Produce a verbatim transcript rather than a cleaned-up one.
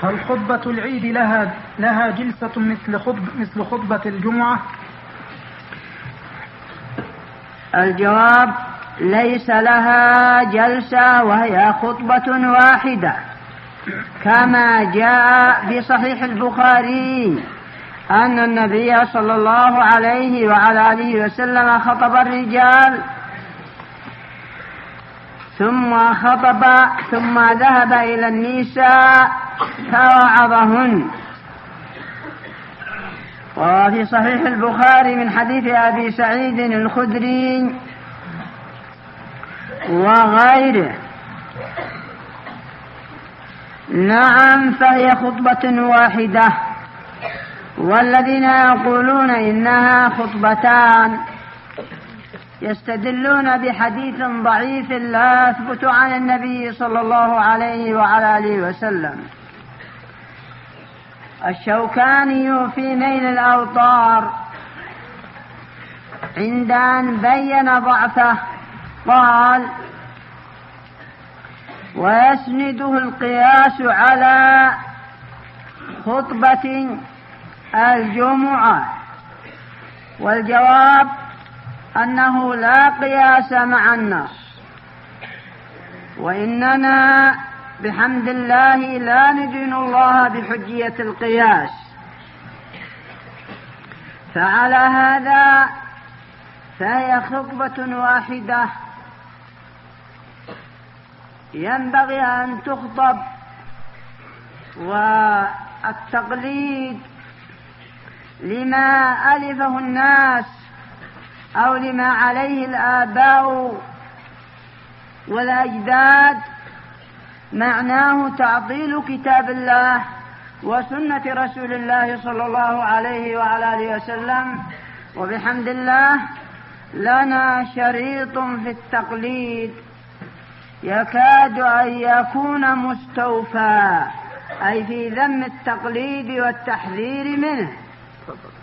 هل خطبة العيد لها لها جلسة مثل خطب مثل خطبة الجمعة؟ الجواب: ليس لها جلسة، وهي خطبة واحدة، كما جاء في صحيح البخاري أن النبي صلى الله عليه وعلى آله وسلم خطب الرجال ثم خطب ثم ذهب إلى النساء فوعظهن. وفي صحيح البخاري من حديث أبي سعيد الخدري وغيره. نعم، فهي خطبة واحدة. والذين يقولون إنها خطبتان يستدلون بحديث ضعيف لا يثبت عن النبي صلى الله عليه وعلى آله وسلم. الشوكاني في نيل الأوطار عند أن بين ضعفه قال: ويسنده القياس على خطبة الجمعة. والجواب أنه لا قياس مع النص، وإننا بحمد الله لا ندين الله بحجية القياس. فعلى هذا فهي خطبة واحدة ينبغي أن تخطب. والتقليد لما ألفه الناس أو لما عليه الآباء والأجداد معناه تعطيل كتاب الله وسنة رسول الله صلى الله عليه وعلى آله وسلم. وبحمد الله لنا شريط في التقليد يكاد أن يكون مستوفى، أي في ذم التقليد والتحذير منه.